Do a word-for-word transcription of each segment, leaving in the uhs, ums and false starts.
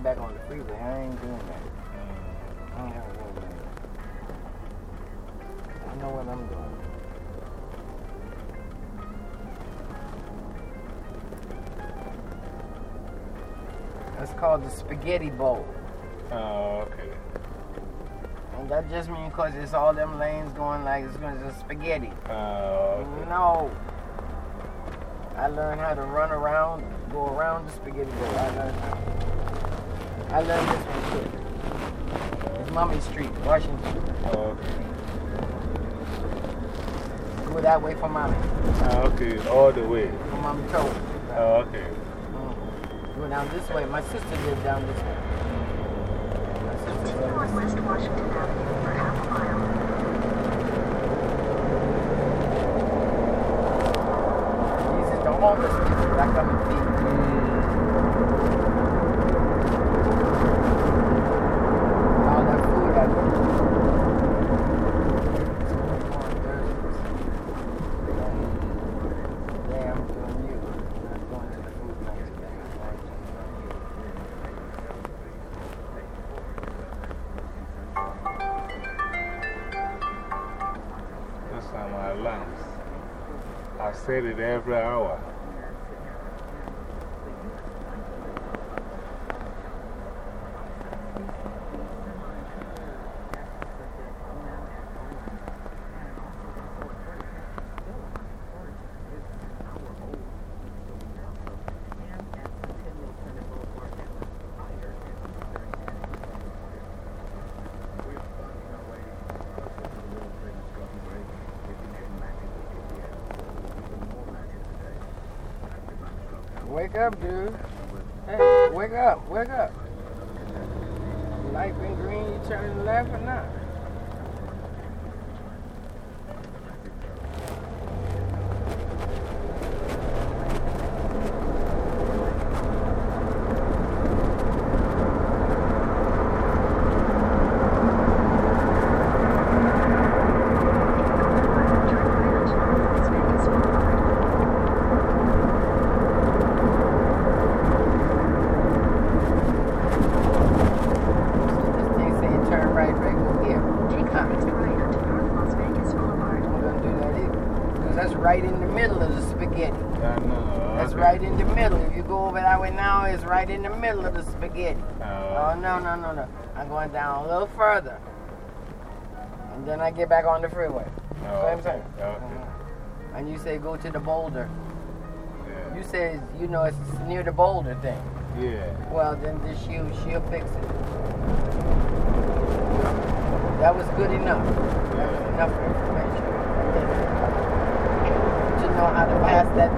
back on the freeway. I ain't doing that. I don't have a road lane. I know what I'm doing. That's called the Spaghetti Bowl. Oh, okay. And that just means because it's all them lanes going like it's going to spaghetti. Oh, okay. No. I learned how to run around, go around the spaghetti bowl. I learned how. I learned this one too. It's Mummy Street, Washington. Oh, okay. Go that way for Mommy. Oh, okay, all the way. For Mommy told me. Oh, okay. Mm. Go down this way. My sister lived down this way. My sister lived Northwest Washington Avenue for half a mile. These are the homeless people that come and feed. All that food I go. Yeah, I'm doing you. I'm not going to the food bank today. I'm going to Those are my alarms. I set it every hour. Wake up, dude. Hey, wake up, wake up. Light been green, you turning left or not? That's right in the middle of the spaghetti. I know. That's Okay. right in the middle. If you go over that way now, it's right in the middle of the spaghetti. Oh, Oh, no, no, no, no. I'm going down a little further. And then I get back on the freeway. oh, Same okay. thing. Okay. And you say go to the boulder. Yeah. You say, you know, it's near the boulder thing. Yeah. Well, then this she'll, she'll fix it. That was good enough. That was enough information. To know how to pass that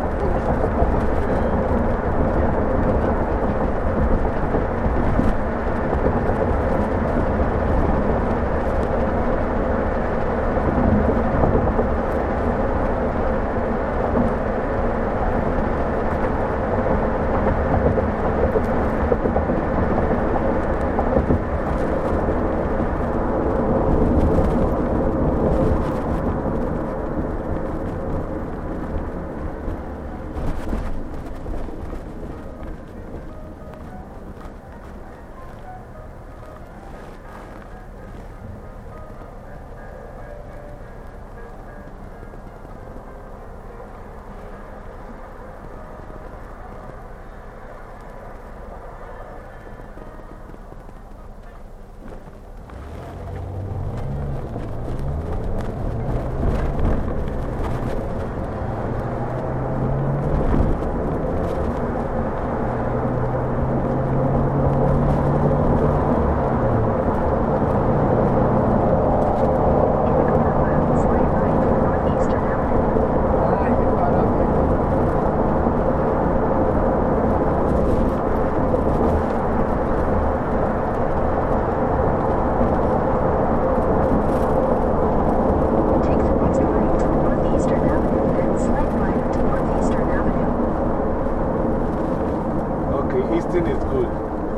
Easton is good.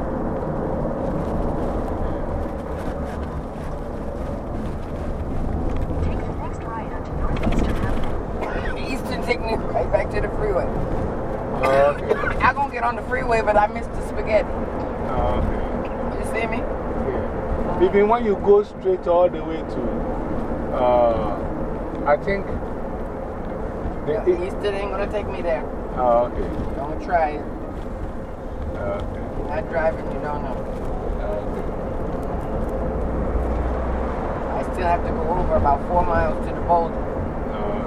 Take the next right onto Northeastern Avenue. Eastern take me right back to the freeway. Oh, okay. I'm gonna get on the freeway, but I missed the spaghetti. Oh, okay. Even when you go straight all the way to, uh, I think. The, Yeah, it, Easton ain't gonna take me there. oh, okay. Don't try it. Okay. You're not driving, you don't know. Okay. I still have to go over about four miles to the boulder. Okay.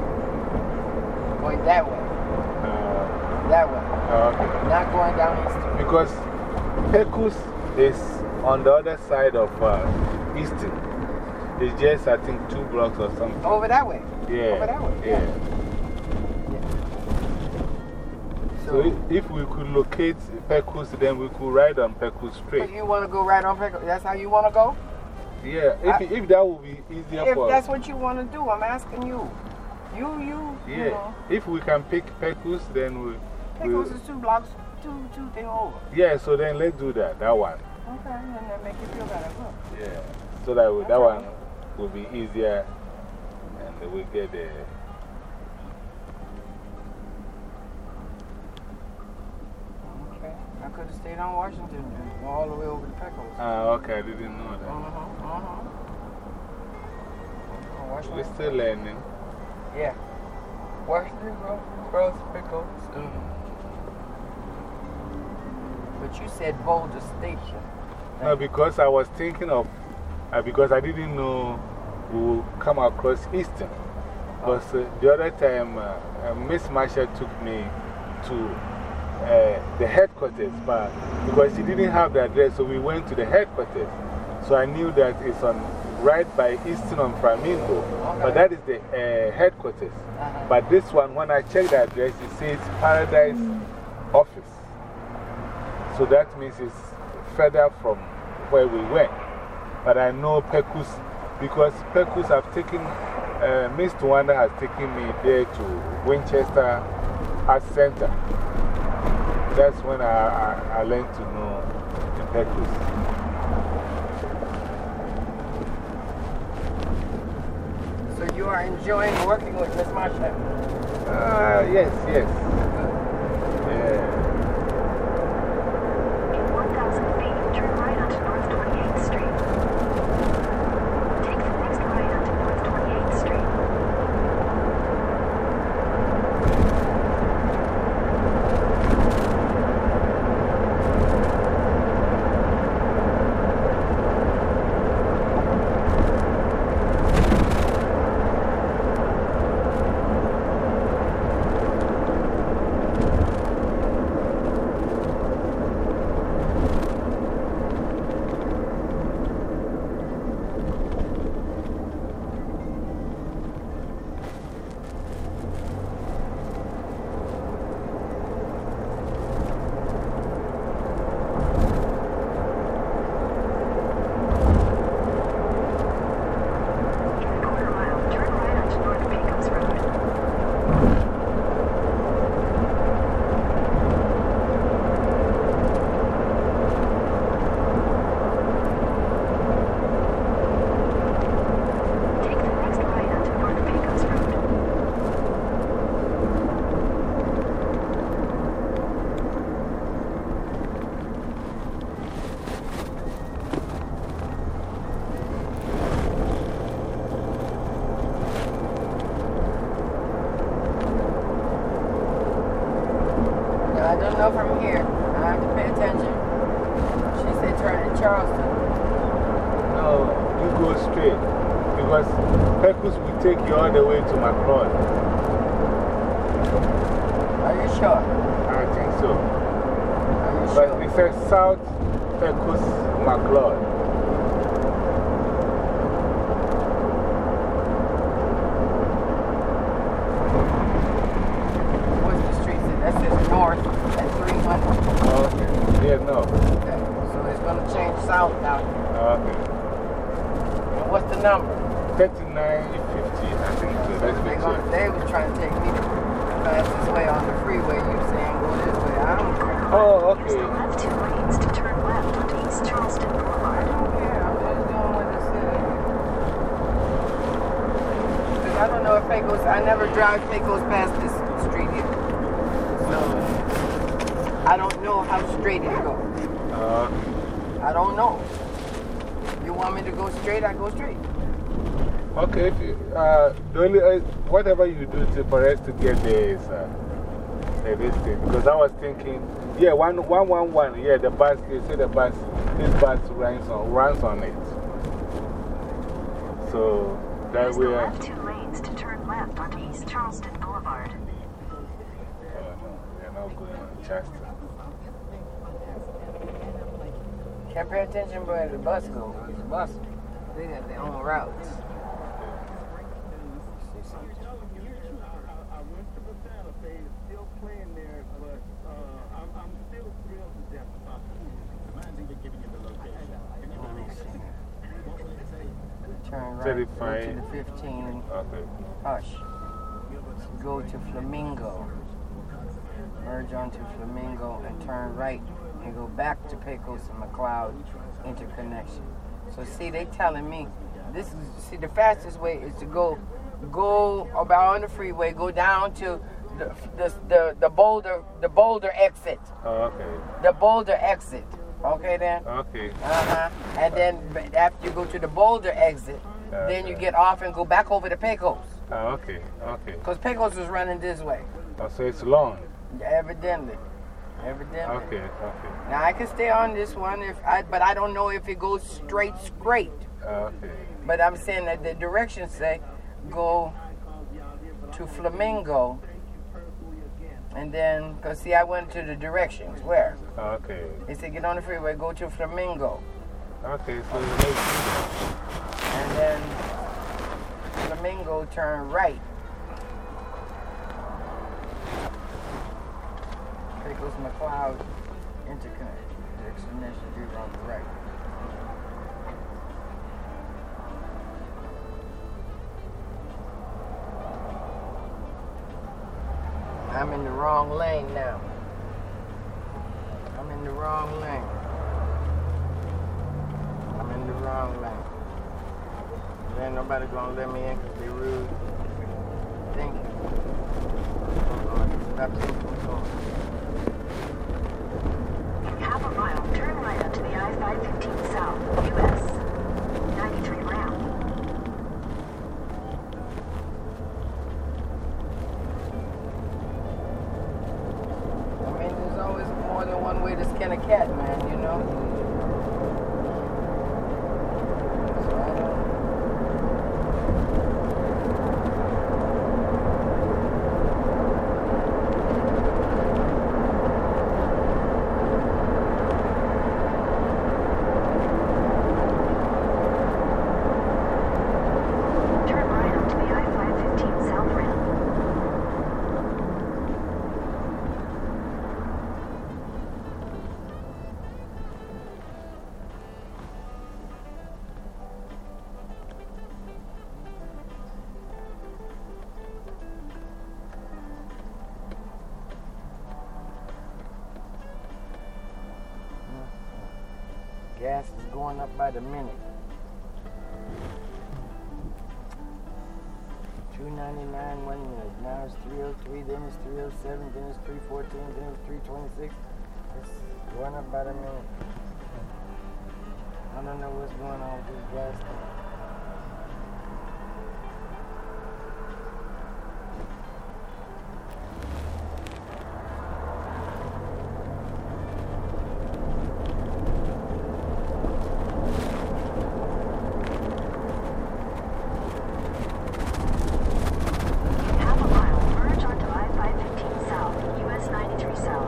Going that way. Uh, That way. okay. Not going down Easton. Because Pecos is on the other side of uh, Easton. It's just, I think, two blocks or something. Over that way. Yeah. Over that way. Yeah. Yeah. So if, if we could locate Pecos, then we could ride on Pecos So Straight. you want to go right on Pecos? That's how you want to go? Yeah, if, I- if that would be easier If for that's what you want to do, I'm asking you. You, you, you Yeah, know. if we can pick Pecos, then we. Pecos we is two blocks, two, two thing over. yeah, so then let's do that, that one. Okay, and that make you feel better. Good. Yeah, so that, we, that That's one will be easier and we get the. Okay. I could have stayed on Washington and go all the way over to Pecos. Ah, okay, I didn't know that. Uh-huh, uh-huh. On Washington. We're still learning. Yeah. Washington Grove, Grove, Pecos. Mm. But you said Boulder Station. No, because I was thinking of, uh, because I didn't know we would come across Easton. But uh, the other time, uh, uh, Miss Marsha took me to uh, the headquarters, but because she didn't have the address, so we went to the headquarters. So I knew that it's on right by Easton on Flamingo, but that is the uh, headquarters. -huh. But this one, when I checked the address, it says Paradise Office. So that means it's further from where we went. But I know Pecos, because Pecos have taken, uh, Miss Tawanda has taken me there to Winchester Art Center. That's when I, I, I learned to know the Pecos. So you are enjoying working with Miss Marsha? Ah, yes, yes. Yeah. In one thousand feet, turn right onto North twenty-eighth Street. Take the next right onto North twenty-eighth Street. In a quarter mile, turn right onto North Pecos Road. Take the next right onto North Pecos Road. Now, I don't know from here. I have to pay attention. She said turn in Charleston. No, you go straight. Because Pecos will take you all the way to Macron. Are you sure? I think so. Are you But sure? it says South Pecos McLeod. What's the street? That says north at three hundred. Okay. Yeah, no. Okay. So it's going to change south now. Okay. And what's the number? thirty-nine fifty, I think so. Let's They, make gonna, sure. they was trying to take me the fastest way on the freeway. You saying go this way. I don't care. Oh, Use the okay. left two lanes to turn left onto East Charleston I Boulevard. don't care. I'm just doing what it said. Because I don't know if Pecos, I never drive Pecos past this street here. So, I don't know how straight it goes. Uh, I don't know. You want me to go straight? I go straight. Okay, if you, uh, the only, uh, whatever you do to, for us to get there is uh, uh, this thing. Because I was thinking, yeah, one, one, one, one, yeah, the bus, you see the bus, this bus runs on, runs on it. So that Use we the are. left two lanes to turn left onto East Charleston Boulevard. Oh, no, we are not going on Chester. Can't pay attention where the bus goes. The bus, they got their own routes. I went to the Santa Fe, it's still playing there, but uh, I'm, I'm still thrilled to death about the movie. Mine's even giving you the location. Can you Let me see. what will it say? Turn right, go thirty-five. to the fifteen, Okay. hush. Go to Flamingo. Merge onto Flamingo and turn right and go back to Pecos and McLeod interconnection. So see, they telling me, this is, see, the fastest way is to go, go about on the freeway, go down to the, the, the, the Boulder, the Boulder exit. Oh, okay. The Boulder exit. Okay then? Okay. Uh-huh. And then b- after you go to the Boulder exit, then you get off and go back over to Pecos. Oh, okay. Okay. Because Pecos is running this way. Oh, so it's long. Evidently. Evidently. Okay. Okay. Now I can stay on this one, if I, but I don't know if it goes straight, straight. Okay. But I'm saying that the directions say go to Flamingo. And then, because see, I went to the directions. Where? Okay. They said get on the freeway, go to Flamingo. Okay. So it's And then Flamingo turn right. Pecos McLeod interconnect. The explanation is on the right. I'm in the wrong lane now. I'm in the wrong lane. I'm in the wrong lane. There ain't nobody gonna let me in because they rude. Thank you. Stop taking control. In half a mile, turn right onto the I five fifteen South, U S ninety-three ramp. I mean, there's always more than one way to skin a cat, man, you know? So I don't... Turn right onto the I five fifteen South ramp. Gas is going up by the minute. two ninety-nine one minute. Now it's three oh three, then it's three oh seven, then it's three fourteen, then it's three twenty-six. It's going up by the minute. I don't know what's going on with this gas thing. In half a mile, merge onto I five fifteen South, U S ninety-three South.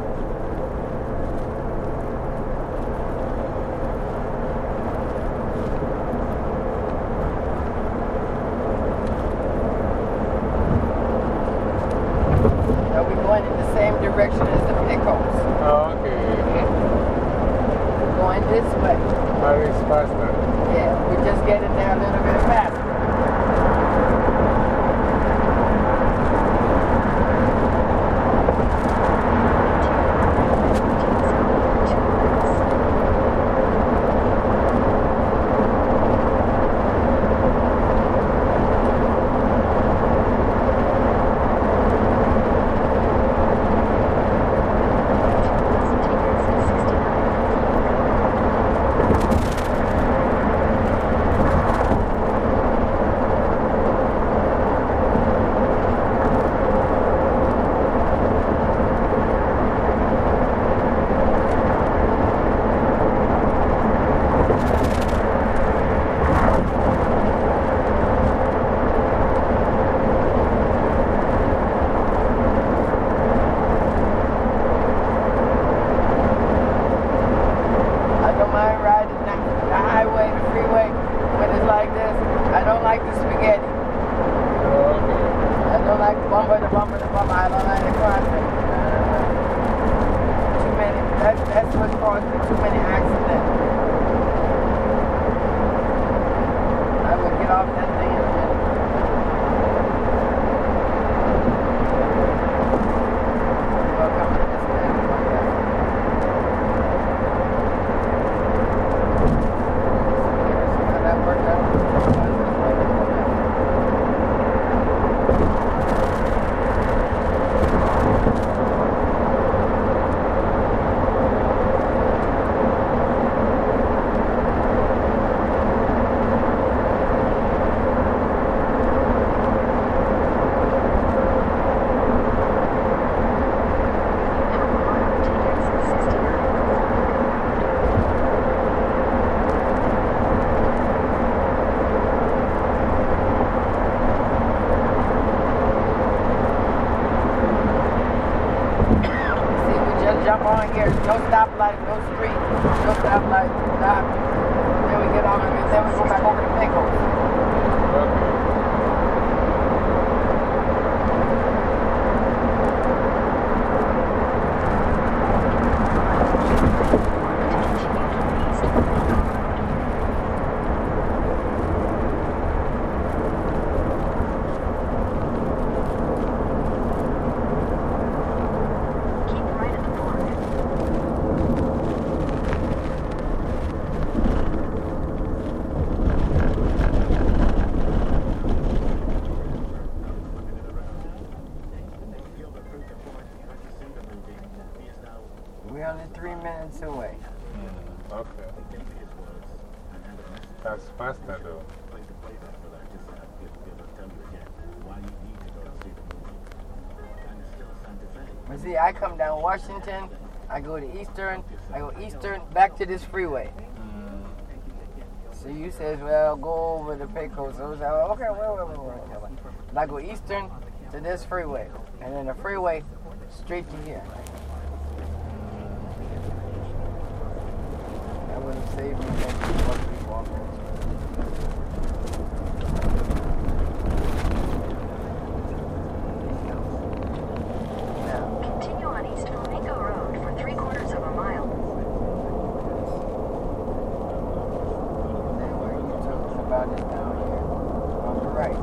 Now we're going in the same direction as the Pecos. Oh, okay. We're going this way. How is faster? Yeah, we're just getting there a little bit faster. like the spaghetti. I don't like bumper to bumper to bumper. I don't like the crossing. Too many. That's, that's what's caused me too many accidents. I would get off that thing in a minute. You'll come to this thing. How that worked out? Jump on here, no stoplight, no street, no stoplight, stop. Then we get on and then we go back over to Pickles. We're only three minutes away. Mm, okay. That's faster though. But see, I come down Washington, I go to Eastern, I go Eastern back to this freeway. Mm. So you says, well, go over the Pecos. So I was like, well, okay, wait, wait, wait, wait, wait. And I go Eastern to this freeway, and then the freeway straight to here. That would have saved me maybe one, three, four minutes. Continue on East Flamingo Road for three quarters of a mile. Then where you talking about it down here on the right.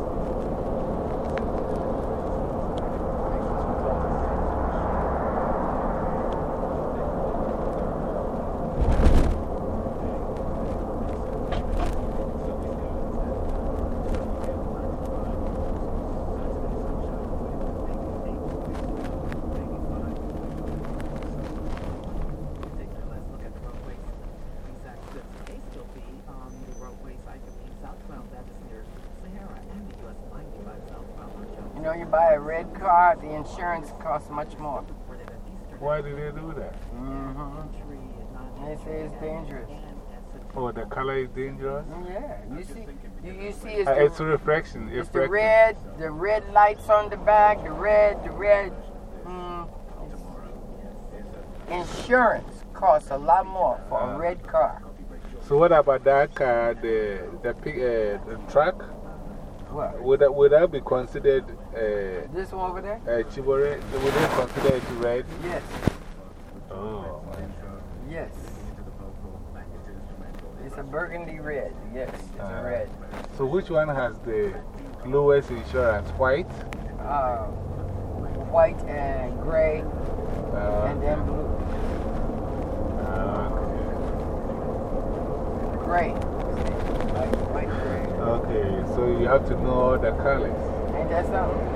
You know, you buy a red car, the insurance costs much more. Why did they do that? Mm-hmm. They say it's dangerous. Oh, the color is dangerous? Yeah, you see, you, you see it's, Uh, the, it's a reflection. it's the reflection. red, the red lights on the back, the red, the red. Mm, insurance costs a lot more for a red car. So, what about that car, the, the, pig, uh, the truck? What? Would that, would that be considered uh, This one over there? uh, Chibore? Would they consider it red? Yes. Oh, Yes. It's a burgundy red. Yes, it's Uh, a red. so, which one has the lowest insurance? White? Uh, white and gray, Uh, and then blue. uh, Gray. White, white, gray. okay, so you have to know all the colors. Ain't that something?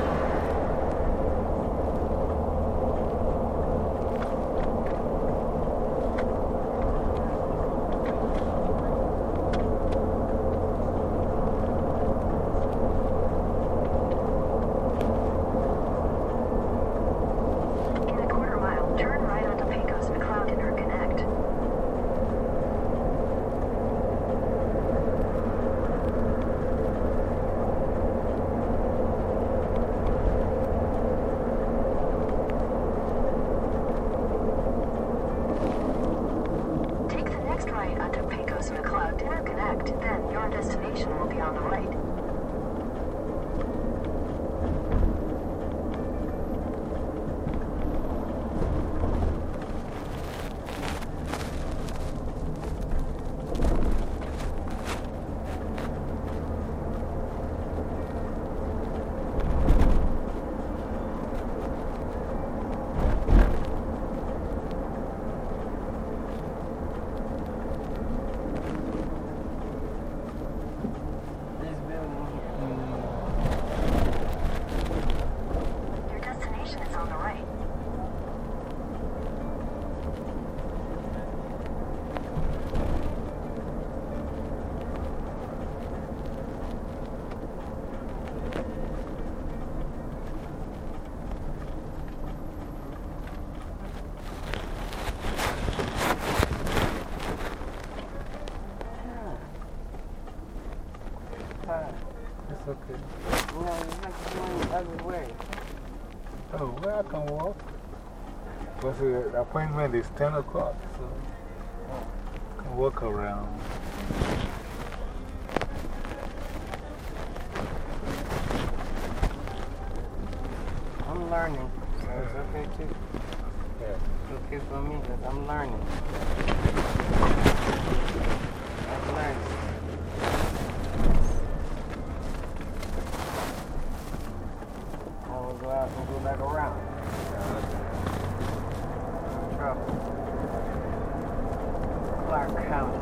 In a quarter mile, turn right onto Pecos McLeod Interconnect. destination will be on the right. This building here. Your destination is on the right. Hi. It's okay. No, you have to go in the other way. Oh, well, I can walk. Because the appointment is ten o'clock, so I can walk around. I'm learning, so it's okay too. Yeah. It's okay for me because I'm learning. I'm learning. I will go out and go back around. Trouble. Clark County.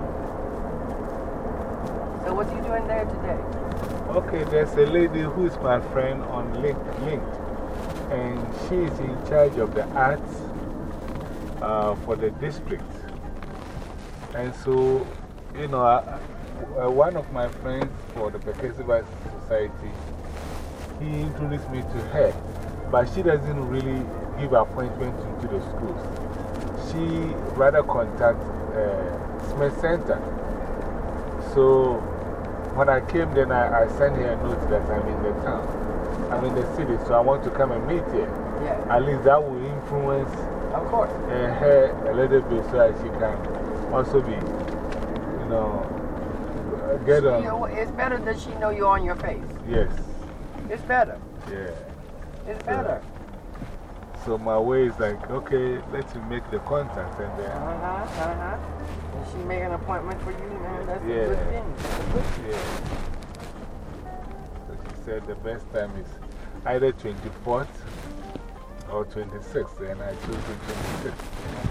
So what are you doing there today? Okay, there's a lady who's my friend on Link, Linked, and she's in charge of the arts uh, for the district. And so, you know, uh, uh, one of my friends for the Pekesiba Society, he introduced me to her, but she doesn't really give appointments into the schools. She rather contacts uh, Smith Center. So, when I came, then I, I sent her a note that I'm in the town. I'm in the city, so I want to come and meet her. Yeah. At least that will influence Of course. uh, her a little bit so that she can also be, you know, get You on. know, it's better that she know you on your face. Yes. It's better. Yeah. It's better. So my way is like, okay, let's make the contact and then. Uh huh, uh huh. And she make an appointment for you, man. That's Yeah. a good thing. That's a good thing. Yeah. So she said the best time is either twenty-fourth or twenty-sixth, and I chose the twenty-sixth.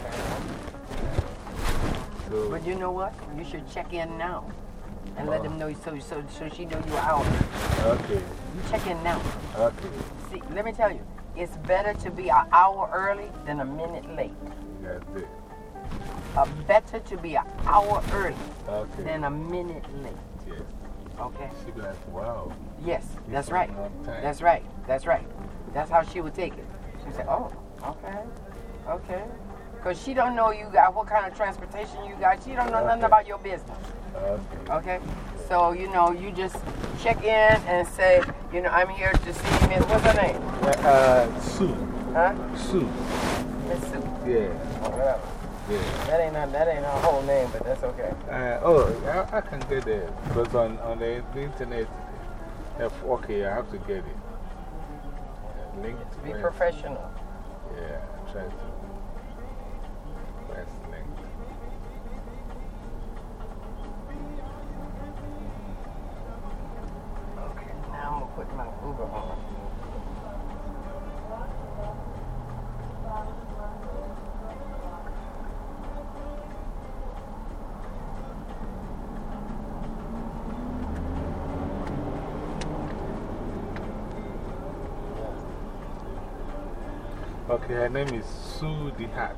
So, But you know what? You should check in now and let Oh. them know so, so, so she know you're out. okay, You check in now. okay, See, let me tell you, it's better to be an hour early than a minute late. that's it. Uh, better to be an hour early Okay, than a minute late. yes. Okay? She'd be like, wow. Yes, that's is right. on time. That's right. That's right. That's how she would take it. She'd say, oh, okay, okay. Because she don't know you got what kind of transportation you got. She don't know nothing Okay. about your business. Okay, Okay? So, you know, you just check in and say, you know, I'm here to see Miss, what's her name? yeah, uh, Sue. Huh? Sue. Miss Sue. Yeah, Oh, whatever. yeah. That ain't, not, that ain't her whole name, but that's okay. Uh, oh, I, I can get it. Because on, on the, the internet, if, okay, I have to get it. Uh, link to Be where- professional. Yeah, try to. Where's link? Okay, now I'm going to put my Uber on. Okay, her name is Sue the Hat.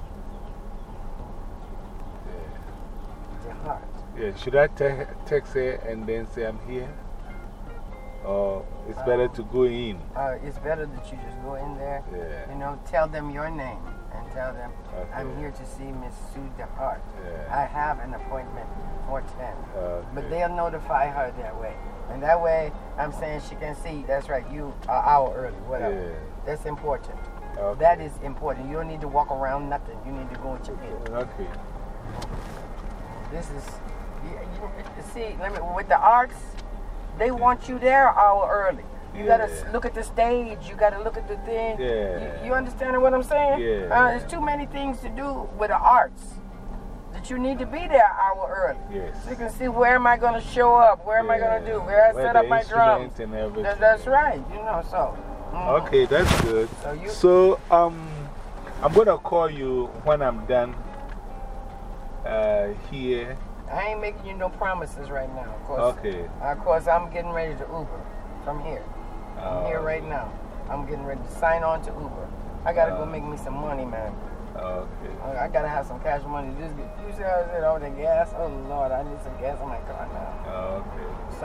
The heart. Yeah. Yeah, should I te text her and then say I'm here? Or it's better to go in? Uh, it's better that you just go in there, Yeah. you know, tell them your name and tell them, Okay. I'm here to see Miss Sue DeHart. Yeah. I have an appointment for ten. Okay. But they'll notify her that way. And that way, I'm saying she can see, that's right, you an hour early, whatever. Yeah. That's important. Okay. That is important. You don't need to walk around nothing. You need to go and check in. Okay. This is You- you- See, let me, with the arts, they want you there an hour early. You Yeah. gotta look at the stage. You gotta look at the thing. Yeah. You, you understand what I'm saying? Yeah. Uh, there's too many things to do with the arts that you need to be there an hour early. Yes. So you can see where am I gonna show up? Where am I gonna Yeah. do? Where I Where set the up my drums? instruments and everything. That, that's right. You know. So. mm. Okay, that's good. So you- So, um, I'm going to call you when I'm done uh, here. I ain't making you no promises right now. Of course. Okay. Of course, I'm getting ready to Uber from here. I'm here Uh, right now. I'm getting ready to sign on to Uber. I gotta go Uh, make me some money, man. Okay. I, I gotta have some cash money. Just get, you see how I said all the gas? Oh Lord, I need some gas in my car now. Okay. So,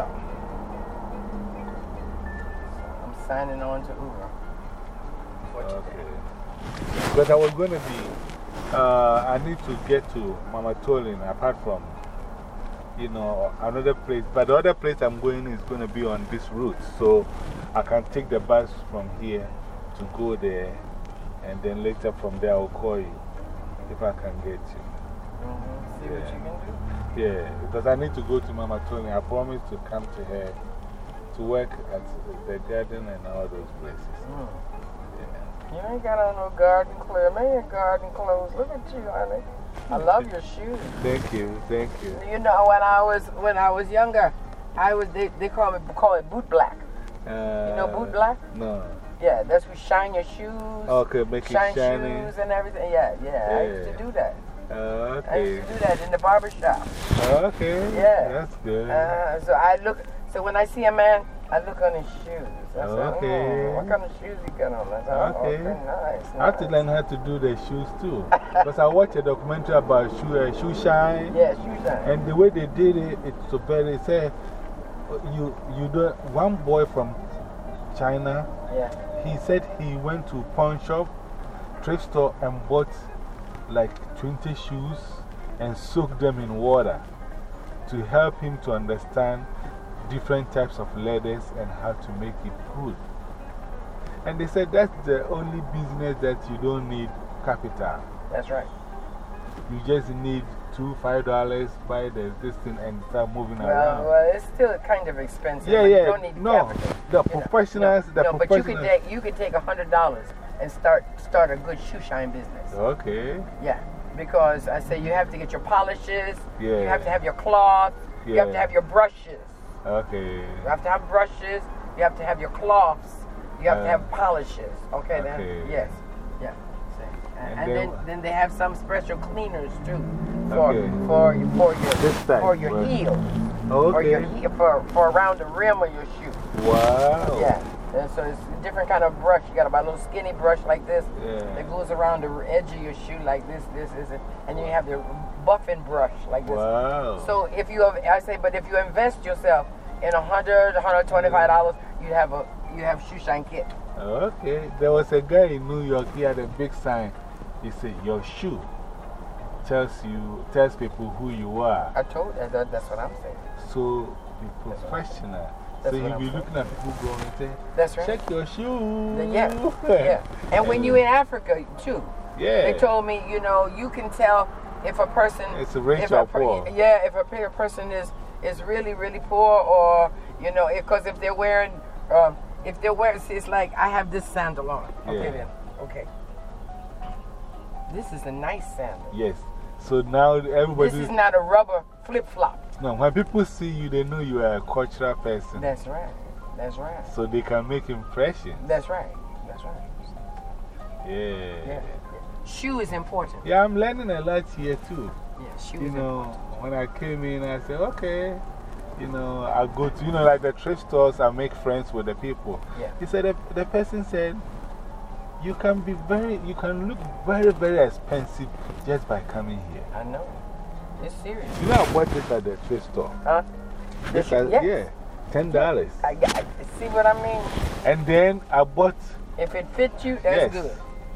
I'm signing on to Uber for today. Okay. Because I was going to be, uh, I need to get to Mama Tolin apart from, you know, another place. But the other place I'm going is going to be on this route. So I can take the bus from here to go there. And then later from there I'll call you if I can get you. Mm-hmm. See what Yeah. you can do? Yeah, because I need to go to Mama Tony. I promised to come to her to work at the garden and all those places. Mm. Yeah. You ain't got on no garden clothes. Man, your garden clothes. Look at you, honey. I love your shoes. Thank you, thank you. You know, when I was when I was younger, I was they, they call it call it boot black. Uh, You know boot black? No. Yeah, that's we shine your shoes. Okay, make it shine shiny. shoes and everything. Yeah, yeah, I used to do that. Uh, I okay. used to do that in the barber shop. Okay. Yeah. That's good. Uh, so I look. So when I see a man, I look on his shoes. I say, Okay. "Mm, what kind of shoes you got on?" I say, oh, Okay. okay, nice. I have to nice." learn how to do the shoes too. Because I watched a documentary about shoe, uh, shoe shine. Yeah, shoe shine. And the way they did it, it's so bad. They say, you, you do, one boy from China, Yeah. he said he went to pawn shop, thrift store, and bought like twenty shoes and soaked them in water to help him to understand different types of leathers and how to make it good. And they said that's the only business that you don't need capital. That's right. You just need two, five dollars, buy the, this thing and start moving Well, around. well, it's still kind of expensive. Yeah, but yeah. You don't need No, capital. the You know, professionals, no, the no, but you could professionals. take you could take a hundred dollars and start start a good shoe shine business. Okay. Yeah, because I say you have to get your polishes. Yeah. You have to have your cloth. You have to Yeah. have your brushes. Okay. You have to have brushes. You have to have your cloths. You have to Uh, have polishes. Okay, then okay. yes, yeah. See. And, And and then- then, then they have some special cleaners too for Okay. for your for your This type, for your right. heel or your Okay. heel for for around the rim of your shoe. Wow. Yeah. And so it's a different kind of brush. You got to buy a little skinny brush like this Yeah. that goes around the edge of your shoe like this, this, this, and- and you have the buffing brush like this. Wow. So if you have, I say, but if you invest yourself in a hundred, a hundred twenty-five dollars, you have a you have shoe shine kit. Okay. There was a guy in New York, he had a big sign. He said, your shoe tells you, tells people who you are. I told you that, that's what I'm saying. So be professional. That's So what you'll I'm be saying. looking at people going and say, That's right. check your shoe. Yeah, yeah. And when you in Africa too, Yeah. they told me, you know, you can tell if a person It's rich if or a per- poor. Yeah, if a pe- person is is really really poor, or you know, because if they're wearing, um, if they're wearing, see, it's like I have this sandal on. Okay Yeah. then, okay. This is a nice sandal. Yes. So now everybody. This is not a rubber flip flop. No, when people see you, they know you are a cultural person. That's right. That's right. So they can make impressions. That's right. That's right. Yeah. Yeah. Shoe is important. Yeah, I'm learning a lot here too. Yeah, shoe You is know, important. when I came in, I said, okay. You know, I go to, you know, like the thrift stores, I make friends with the people. Yeah. He said, the, the person said, you can be very, you can look very, very expensive just by coming here. I know. It's serious. You know, I bought this at the thrift store. Huh? This shoe? at- Yes. Yeah, ten dollars. I got, see what I mean? And then I bought, If it fits you, that's Yes. good.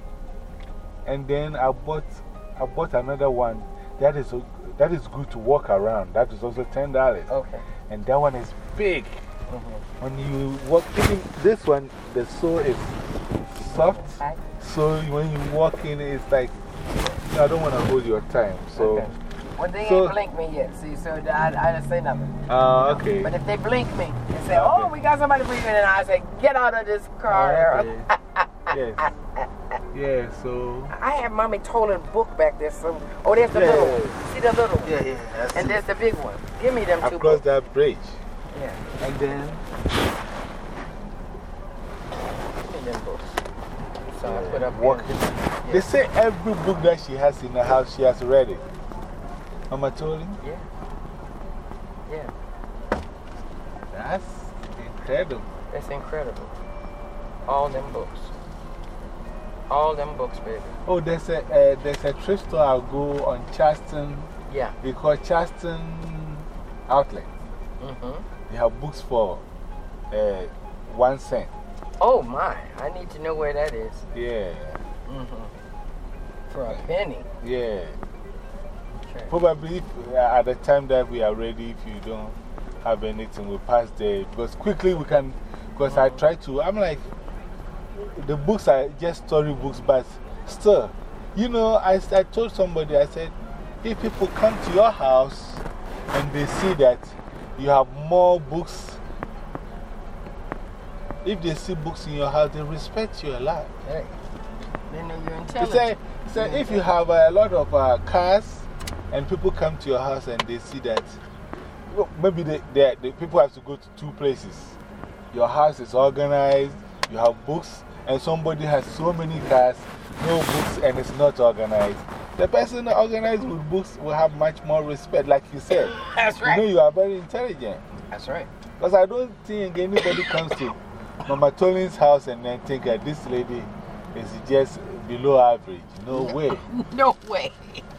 and then I bought, I bought another one that is, that is good to walk around. That is also ten dollars. Okay. And that one is big. Mm-hmm. When you walk, even this one, the sole is soft. Right. So when you walk in, it's like, I don't want to hold your time. So Okay. Well, they So- ain't blinked me yet, see, so I, I didn't say nothing. Oh, okay. But if they blink me and say, Okay. oh, we got somebody for you, then I say, get out of this car. Okay. Yes. Yeah, so. I have Mommy Tolan book back there. So, oh, there's the Yeah, little yeah, one. See the little one? Yeah, yeah. I And see. there's the big one. Give me them two Across books. that bridge. Yeah, And then. give me them books. So I put up Walking. there. They say every book that she has in the house, she has read it. Mama told him? Yeah. Yeah. That's incredible. That's incredible. All them books. All them books, baby. Oh, there's a, uh, there's a thrift store I'll go on Charleston. Yeah. They call Charleston Outlet. Mm-hmm. They have books for uh, one cent. Oh, my. I need to know where that is. Yeah. Mm-hmm. For a penny. Yeah. Okay. Probably if, uh, at the time that we are ready, if you don't have anything, we'll pass there. Because quickly we can, because I try to, I'm like, the books are just story books, but still, you know, I, I told somebody, I said, if people come to your house and they see that you have more books, if they see books in your house, they respect you a lot. Hey. They know you're He intelligent. said, he said if you have a lot of uh, cars and people come to your house and they see that, well, maybe they, they, the people have to go to two places. Your house is organized, you have books, and somebody has so many cars, no books, and it's not organized. The person organized with books will have much more respect, like you said. That's right. You know, you are very intelligent. That's right. Because I don't think anybody comes to Mama Tolin's house and then think that this lady is just below average. No way. No way.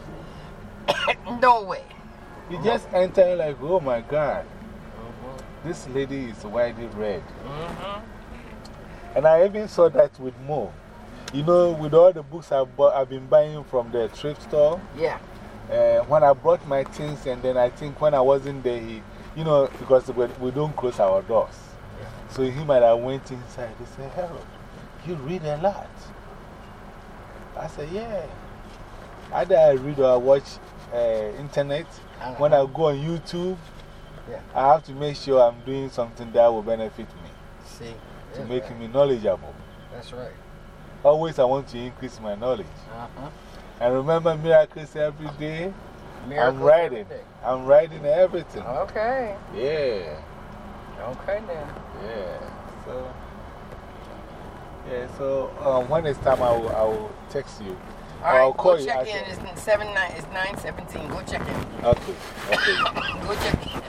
No way. You just enter like, oh my God, this lady is widely read. Mm-hmm. And I even saw that with Mo. You know, with all the books I've, bought, I've been buying from the thrift store. Yeah. Uh, when I brought my things, and then I think when I wasn't there, he, you know, because we, we don't close our doors. So he might have went inside. He said, Harold, you read a lot. I said, yeah. Either I read or I watch uh, internet. Uh-huh. When I go on YouTube, Yeah. I have to make sure I'm doing something that will benefit me, See? to That's make right. me knowledgeable. That's right. Always I want to increase my knowledge. Uh-huh. And remember miracles every day. Miracles I'm writing. every day. I'm writing everything. Okay. Yeah. Okay, then. Yeah. So, yeah, so um, when it's time, I will, I will text you. All Or right, I'll call go you. check after. in. It's seven nine. It's nine seventeen. Go check in. Okay. Okay. Go check in.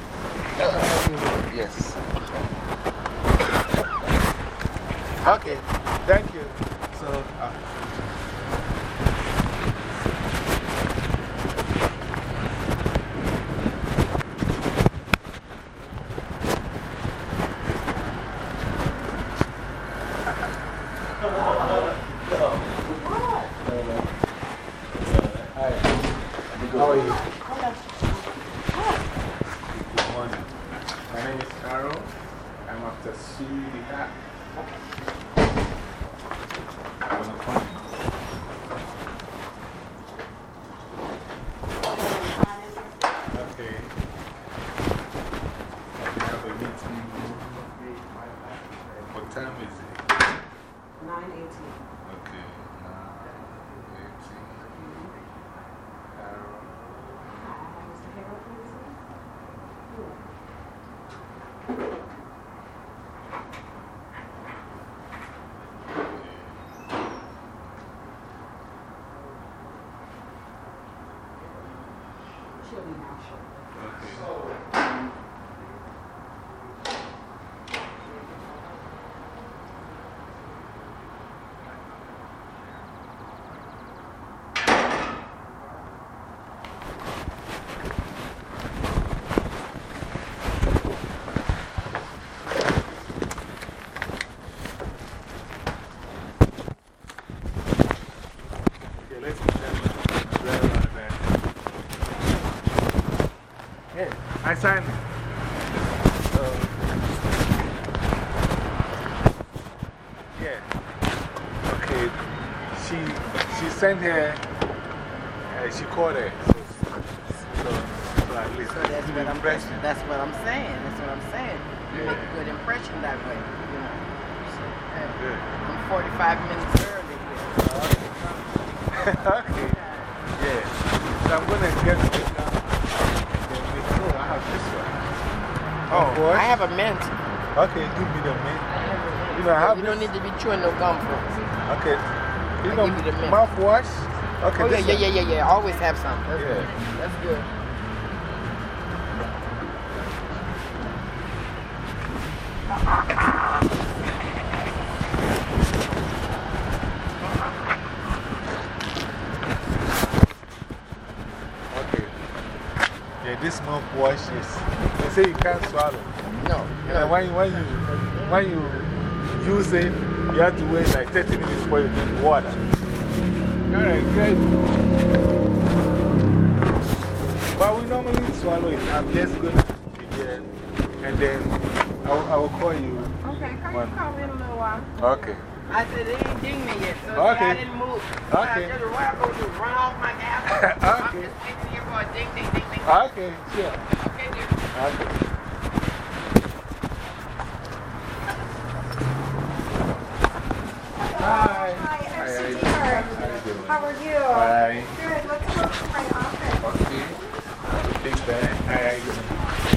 Yes. Okay. Thank you. So, uh, hi. How are you? Good morning. My name is Carol. I'm after Sue Hat. I'm on the phone. Okay. We have a meeting. What time is it? nine eighteen. Okay. nine eighteen. Carol. Mister Harold, please. She'll be now shortly. Okay. Okay, let's pretend right around there. Yeah, I signed it. So, yeah. Okay, she, she sent her, uh, she called her. So at least. So that's Good what, I'm, impression. that's what I'm saying. That's what I'm saying. You make a good impression that way, you know. So, hey, Good. I'm forty-five minutes early here. Okay. Yeah. So I'm going to get the gun. Then we go. I have this one. Oh, Of course. I have a mint. Okay, give me the mint. You know, I have You don't this. need to be chewing no gum for it. Okay. You I know, give you the mint. mouthwash? Okay, Oh, yeah, this yeah, one. yeah, yeah, yeah. Always have some. That's Yeah. good. That's good. Okay. Yeah, this mouthwash is. They say you can't swallow. No, Yeah, no. when, when, you, when you use it, you have to wait like thirty minutes before you drink water. Alright, great. But we normally swallow it. I'm just going to be here. And then I'll, I'll call you. Okay, come One. call me in a little while. Okay. I said, they ain't ding me yet, so Okay. I didn't move. So Okay. I just, what I go do, run off my gas? Okay. I'm just waiting here for a ding, ding, ding, ding. Okay, sure. Okay, dear. Okay. Hi. Hi, Hi, I'm how you Sudhir. doing? How are you? Hi. Good. Let's go to my office. Okay. Everything there. Hi, how you doing?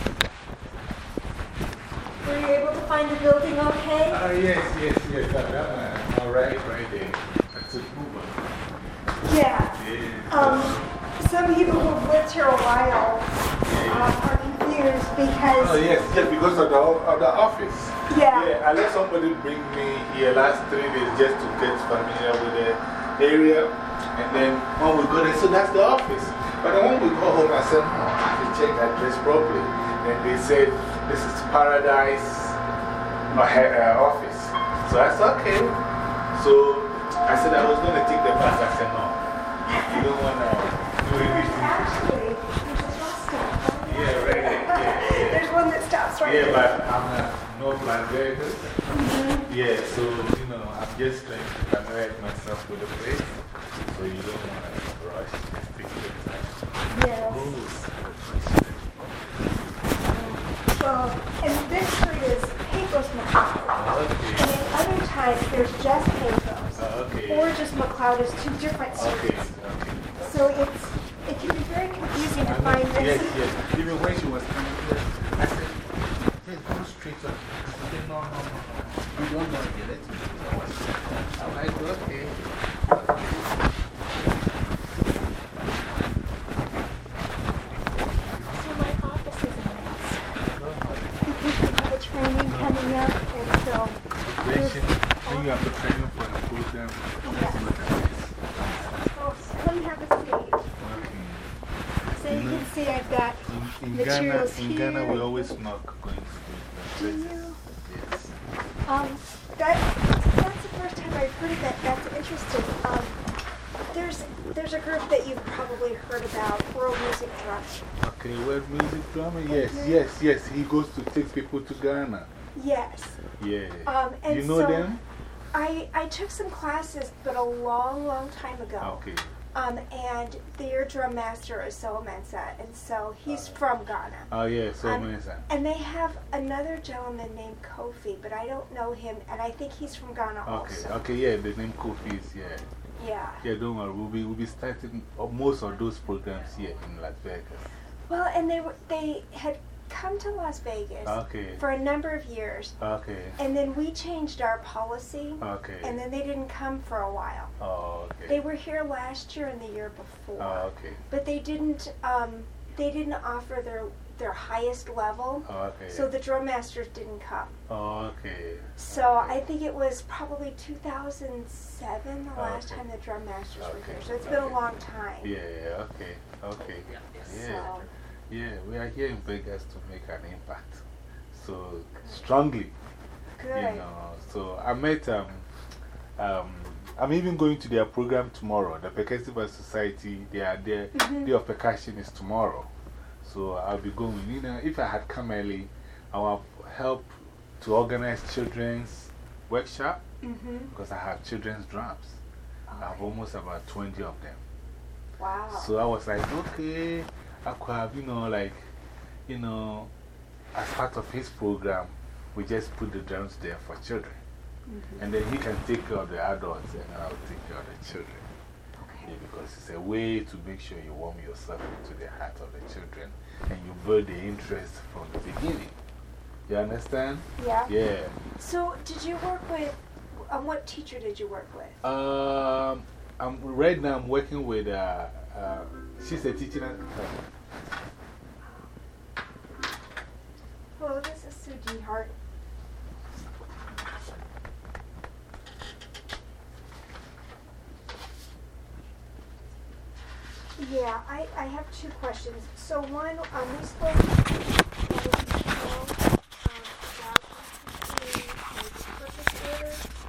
Were you able to find the building okay? Oh, yes, yes, yes. That, that one. All right, right there. That's a good one. Yeah. Yeah. Um, some people who've lived here a while uh, are confused because. Oh, yes, yes, because of the, of the office. Yeah. Yeah, I let somebody bring me here last three days just to get familiar with the area. And then when we go there, so that's the office. But then when we go home, I said, no, I have to check that place properly. And they said, this is Paradise uh, uh, office. So I said, okay. So I said I was going to take the bus. I said, no, you don't want to do anything. Actually, there's a bus stop. Yeah, right there. Yeah, yeah. There's one that stops right Yeah, there. but I'm not North Las Vegas. -hmm. Yeah, so, you know, I'm just trying to familiarize myself with the place. So you don't want to rush. Just take your time. Yes. Rules. Well, and this street is Pecos McLeod. Okay. And in other times, there's just Pecos. Uh, okay. Or just McLeod is two different Okay, streets. okay. So it's, it can be very confusing to I know. find this. Yes, yes. Even when she was coming here, I said, just go straight up. She said, no, no, no, no. You don't want to get it. I'm like, okay. So my office is a mess. Because we have a training coming up, and so Preparation. When you have to train for the program, that's what it is. oh, come have a seat. Okay. So you can see I've got In, in, Ghana, materials in Ghana, here. we always knock going to Do different you? places. Yes. Um, that, that's the first time I've heard of that. That's interesting. Um, there's, there's a group that you've probably heard about, World Music Drumming. Okay, world music drama? Yes, yes, yes. He goes to take people to Ghana. Yes. Yeah. Um, and you know so them? I, I took some classes, but a long, long time ago. Okay. Um, and their drum master is So Mensah, and so he's from Ghana. Oh, yeah, so Um, many times. And they have another gentleman named Kofi, but I don't know him, and I think he's from Ghana Okay, also. okay, yeah, the name Kofi is, yeah. Yeah. Yeah, don't worry. We'll be, we'll be starting most of those programs here in Las Vegas. Well, and they were, they had come to Las Vegas Okay. for a number of years, Okay. and then we changed our policy, Okay. and then they didn't come for a while. Oh, okay. They were here last year and the year before, Oh, okay. but they didn't, um, they didn't offer their, their highest level, Oh, okay. so the drum masters didn't come. Oh, okay. So I think it was probably two thousand seven the last Okay. time the drum masters were Okay. here, so it's been a Okay. long time. Yeah, okay, okay. Yeah. So, Yeah, we are here in Vegas to make an impact. So, strongly. good. You know, so I met, um, um, I'm even going to their program tomorrow. The Percussive Society, their, their Mhm. day of percussion is tomorrow. So I'll be going. You know, if I had come early, I would have helped to organize children's workshop Mm-hmm. because I have children's drums. I have almost about twenty of them. Wow. So I was like, okay. I could have, you know, like, you know, as part of his program, we just put the drums there for children. Mm-hmm. And then he can take care of the adults and I'll take care of the children. Okay. Yeah, because it's a way to make sure you warm yourself into the heart of the children and you build the interest from the beginning. You understand? Yeah. Yeah. So, did you work with, um, what teacher did you work with? Um, I'm, right now I'm working with, uh, uh, she's a teacher. Uh, Hello, this is Sue D. Hart. Yeah, I, I have two questions. So one, um, we spoke